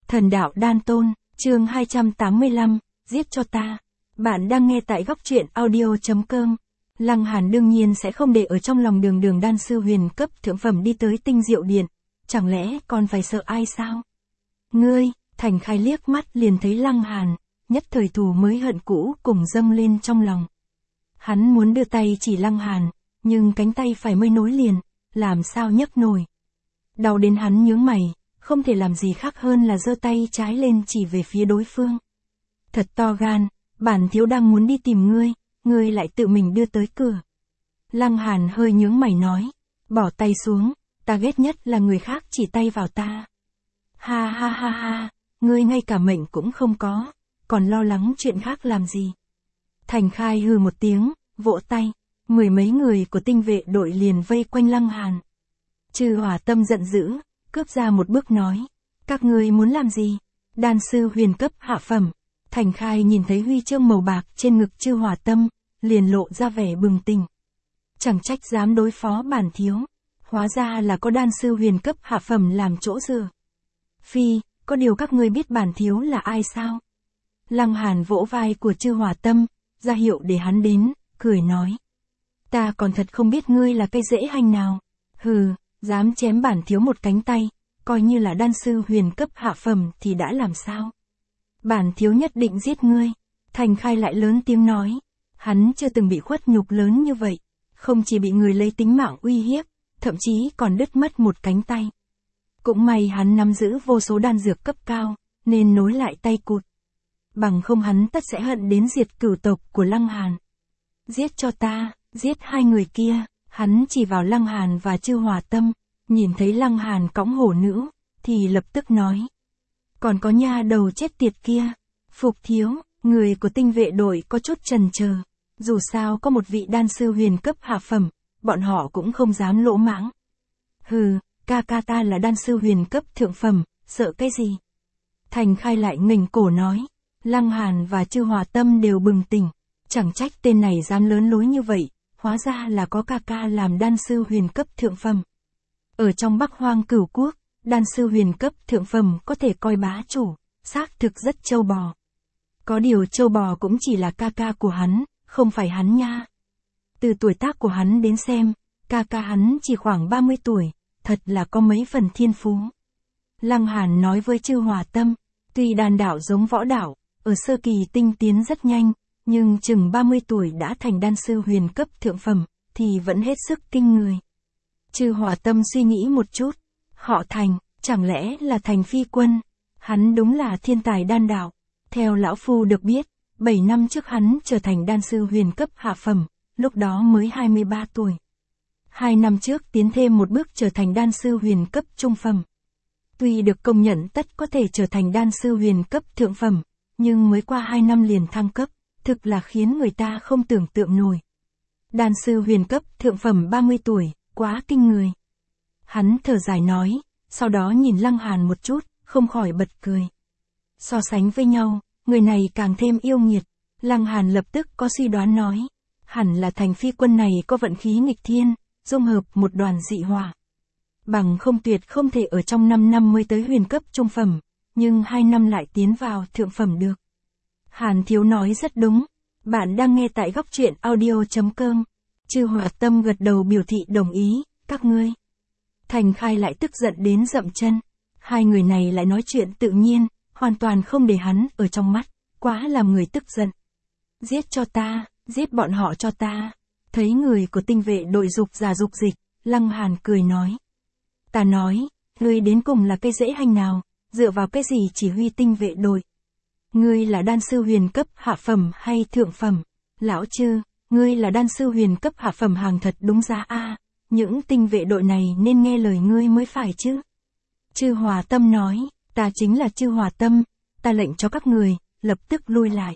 Thần đạo đan tôn, chương 285, giết cho ta. Bạn đang nghe tại góc truyện audio.com. Lăng Hàn đương nhiên sẽ không để ở trong lòng đường đan sư huyền cấp thượng phẩm đi tới Tinh Diệu Điện. Chẳng lẽ còn phải sợ ai sao? Ngươi, Thành Khai liếc mắt liền thấy Lăng Hàn, nhất thời thù mới hận cũ cùng dâng lên trong lòng. Hắn muốn đưa tay chỉ Lăng Hàn, nhưng cánh tay phải mới nối liền, làm sao nhấc nổi. Đau đến hắn nhướng mày, không thể làm gì khác hơn là giơ tay trái lên chỉ về phía đối phương. Thật to gan, bản thiếu đang muốn đi tìm ngươi lại tự mình đưa tới cửa. Lăng Hàn hơi nhướng mày nói, bỏ tay xuống, ta ghét nhất là người khác chỉ tay vào ta. Ha ha ha ha, ngươi ngay cả mệnh cũng không có, còn lo lắng chuyện khác làm gì. Thành Khai hừ một tiếng, vỗ tay, mười mấy người của tinh vệ đội liền vây quanh Lăng Hàn. Chư Hỏa Tâm giận dữ, cướp ra một bước nói, các ngươi muốn làm gì? Đan sư huyền cấp hạ phẩm. Thành Khai nhìn thấy huy chương màu bạc trên ngực Chư Hỏa Tâm, liền lộ ra vẻ bừng tỉnh. Chẳng trách dám đối phó bản thiếu, hóa ra là có đan sư huyền cấp hạ phẩm làm chỗ dựa. Phi, có điều các ngươi biết bản thiếu là ai sao? Lăng Hàn vỗ vai của Chư Hỏa Tâm, ra hiệu để hắn đến, cười nói. Ta còn thật không biết ngươi là cây rễ hành nào. Hừ, dám chém bản thiếu một cánh tay, coi như là đan sư huyền cấp hạ phẩm thì đã làm sao? Bản thiếu nhất định giết ngươi. Thành Khai lại lớn tiếng nói. Hắn chưa từng bị khuất nhục lớn như vậy, không chỉ bị người lấy tính mạng uy hiếp, thậm chí còn đứt mất một cánh tay. Cũng may hắn nắm giữ vô số đan dược cấp cao, nên nối lại tay cụt. Bằng không hắn tất sẽ hận đến diệt cửu tộc của Lăng Hàn. Giết cho ta, giết hai người kia. Hắn chỉ vào Lăng Hàn và Chư Hỏa Tâm, nhìn thấy Lăng Hàn cõng hổ nữ, thì lập tức nói. Còn có nha đầu chết tiệt kia. Phục thiếu, người của tinh vệ đội có chút chần chờ. Dù sao có một vị đan sư huyền cấp hạ phẩm, bọn họ cũng không dám lỗ mãng. Hừ, ca ta là đan sư huyền cấp thượng phẩm, sợ cái gì? Thành Khai lại nghềnh cổ nói. Lăng Hàn và Chư Hỏa Tâm đều bừng tỉnh. Chẳng trách tên này dám lớn lối như vậy. Hóa ra là có ca làm đan sư huyền cấp thượng phẩm. Ở trong Bắc Hoang Cửu Quốc, đan sư huyền cấp thượng phẩm có thể coi bá chủ, xác thực rất trâu bò. Có điều trâu bò cũng chỉ là ca của hắn, không phải hắn nha. Từ tuổi tác của hắn đến xem, ca hắn chỉ khoảng 30 tuổi, thật là có mấy phần thiên phú. Lăng Hàn nói với Chư Hỏa Tâm, tuy đan đạo giống võ đạo, ở sơ kỳ tinh tiến rất nhanh, nhưng chừng 30 tuổi đã thành đan sư huyền cấp thượng phẩm, thì vẫn hết sức kinh người. Chư Hỏa Tâm suy nghĩ một chút, họ Thành, chẳng lẽ là Thành Phi Quân? Hắn đúng là thiên tài đan đạo. Theo lão phu được biết, 7 năm trước hắn trở thành đan sư huyền cấp hạ phẩm, lúc đó mới 23 tuổi. 2 năm trước tiến thêm một bước trở thành đan sư huyền cấp trung phẩm. Tuy được công nhận tất có thể trở thành đan sư huyền cấp thượng phẩm, nhưng mới qua 2 năm liền thăng cấp. Thực là khiến người ta không tưởng tượng nổi. Đan sư huyền cấp thượng phẩm 30 tuổi, quá kinh người. Hắn thở dài nói, sau đó nhìn Lăng Hàn một chút, không khỏi bật cười. So sánh với nhau, người này càng thêm yêu nghiệt. Lăng Hàn lập tức có suy đoán nói, hẳn là Thành Phi Quân này có vận khí nghịch thiên, dung hợp một đoàn dị hỏa. Bằng không tuyệt không thể ở trong 5 năm mới tới huyền cấp trung phẩm, nhưng 2 năm lại tiến vào thượng phẩm được. Hàn thiếu nói rất đúng. Bạn đang nghe tại góc truyện audio.com. Chư Hỏa Tâm gật đầu biểu thị đồng ý, các ngươi. Thành Khai lại tức giận đến dậm chân. Hai người này lại nói chuyện tự nhiên, hoàn toàn không để hắn ở trong mắt, quá làm người tức giận. Giết cho ta, giết bọn họ cho ta. Thấy người của tinh vệ đội dục giả dục dịch, Lăng Hàn cười nói. Ta nói, ngươi đến cùng là cây rễ hành nào, dựa vào cái gì chỉ huy tinh vệ đội? Ngươi là đan sư huyền cấp hạ phẩm hay thượng phẩm? Lão Chư, ngươi là đan sư huyền cấp hạ phẩm hàng thật đúng giá a. Những tinh vệ đội này nên nghe lời ngươi mới phải chứ. Chư Hỏa Tâm nói, ta chính là Chư Hỏa Tâm, ta lệnh cho các người, lập tức lui lại.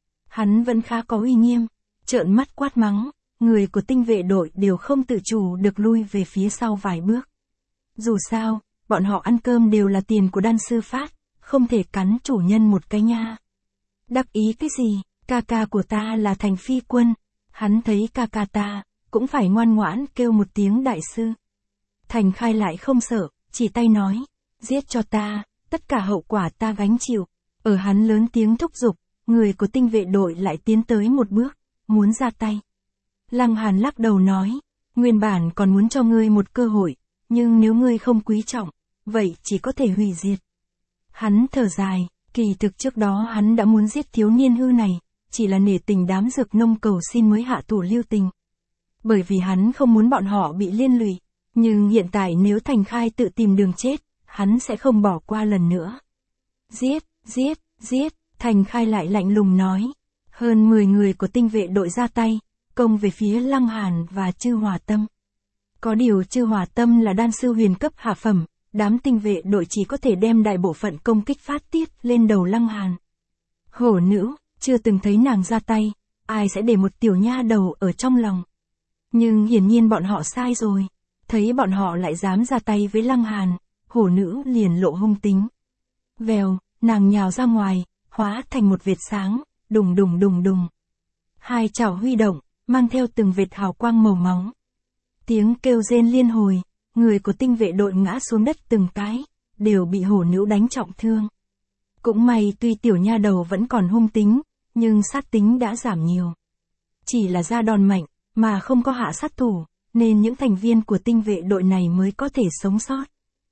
Hắn vẫn khá có uy nghiêm, trợn mắt quát mắng, người của tinh vệ đội đều không tự chủ được lui về phía sau vài bước. Dù sao, bọn họ ăn cơm đều là tiền của đan sư phát. Không thể cắn chủ nhân một cái nha. Đắc ý cái gì, ca của ta là Thành Phi Quân. Hắn thấy ca ta, cũng phải ngoan ngoãn kêu một tiếng đại sư. Thành Khai lại không sợ, chỉ tay nói, giết cho ta, tất cả hậu quả ta gánh chịu. Ở hắn lớn tiếng thúc giục, người của tinh vệ đội lại tiến tới một bước, muốn ra tay. Lăng Hàn lắc đầu nói, nguyên bản còn muốn cho ngươi một cơ hội, nhưng nếu ngươi không quý trọng, vậy chỉ có thể hủy diệt. Hắn thở dài, kỳ thực trước đó hắn đã muốn giết thiếu niên hư này, chỉ là nể tình đám dược nông cầu xin mới hạ thủ lưu tình. Bởi vì hắn không muốn bọn họ bị liên lụy, nhưng hiện tại nếu Thành Khai tự tìm đường chết, hắn sẽ không bỏ qua lần nữa. Giết, giết, giết, Thành Khai lại lạnh lùng nói. Hơn 10 người của tinh vệ đội ra tay, công về phía Lăng Hàn và Chư Hỏa Tâm. Có điều Chư Hỏa Tâm là đan sư huyền cấp hạ phẩm, đám tinh vệ đội chỉ có thể đem đại bộ phận công kích phát tiết lên đầu Lăng Hàn. Hổ nữ, chưa từng thấy nàng ra tay, ai sẽ để một tiểu nha đầu ở trong lòng. Nhưng hiển nhiên bọn họ sai rồi, thấy bọn họ lại dám ra tay với Lăng Hàn, hổ nữ liền lộ hung tính. Vèo, nàng nhào ra ngoài, hóa thành một vệt sáng, đùng đùng đùng đùng. Hai chảo huy động, mang theo từng vệt hào quang màu máu. Tiếng kêu rên liên hồi, người của tinh vệ đội ngã xuống đất từng cái, đều bị hổ nữ đánh trọng thương. Cũng may tuy tiểu nha đầu vẫn còn hung tính, nhưng sát tính đã giảm nhiều. Chỉ là ra đòn mạnh, mà không có hạ sát thủ, nên những thành viên của tinh vệ đội này mới có thể sống sót.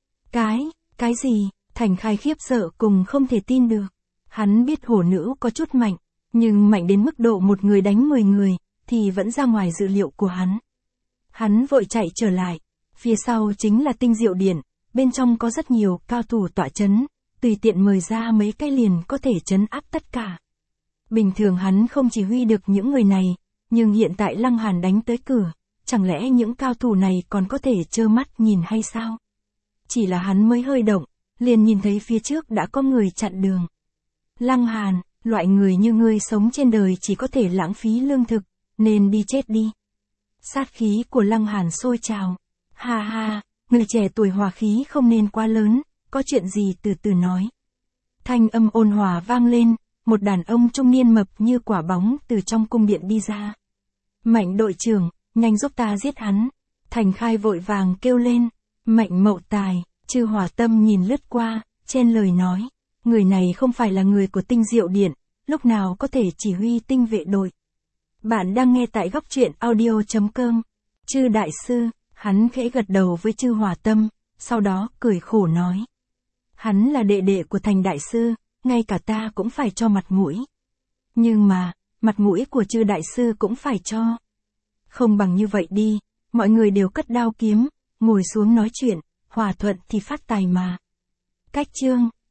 Cái gì? Thành Khai khiếp sợ cùng không thể tin được. Hắn biết hổ nữ có chút mạnh, nhưng mạnh đến mức độ một người đánh 10 người, thì vẫn ra ngoài dự liệu của hắn. Hắn vội chạy trở lại, phía sau chính là tinh diệu điện, bên trong có rất nhiều cao thủ tọa chấn, tùy tiện mời ra mấy cái liền có thể trấn áp tất cả. Bình thường hắn không chỉ huy được những người này, nhưng hiện tại Lăng Hàn đánh tới cửa, chẳng lẽ những cao thủ này còn có thể trơ mắt nhìn hay sao? Chỉ là hắn mới hơi động, liền nhìn thấy phía trước đã có người chặn đường. Lăng Hàn, loại người như ngươi sống trên đời chỉ có thể lãng phí lương thực, nên đi chết đi. Sát khí của Lăng Hàn sôi trào. Ha ha, người trẻ tuổi hòa khí không nên quá lớn, có chuyện gì từ từ nói. Thanh âm ôn hòa vang lên, một đàn ông trung niên mập như quả bóng từ trong cung điện đi ra. Mạnh đội trưởng, nhanh giúp ta giết hắn. Thành Khai vội vàng kêu lên. Mạnh Mậu Tài, Chư Hỏa Tâm nhìn lướt qua, chen lời nói. Người này không phải là người của tinh diệu điện, lúc nào có thể chỉ huy tinh vệ đội. Bạn đang nghe tại góc truyện audio.com. Chư đại sư, hắn khẽ gật đầu với Chư Hỏa Tâm, sau đó cười khổ nói. Hắn là đệ đệ của Thành đại sư, ngay cả ta cũng phải cho mặt mũi. Nhưng mà, mặt mũi của Chư đại sư cũng phải cho. Không bằng như vậy đi, mọi người đều cất đao kiếm, ngồi xuống nói chuyện, hòa thuận thì phát tài mà. Cách chương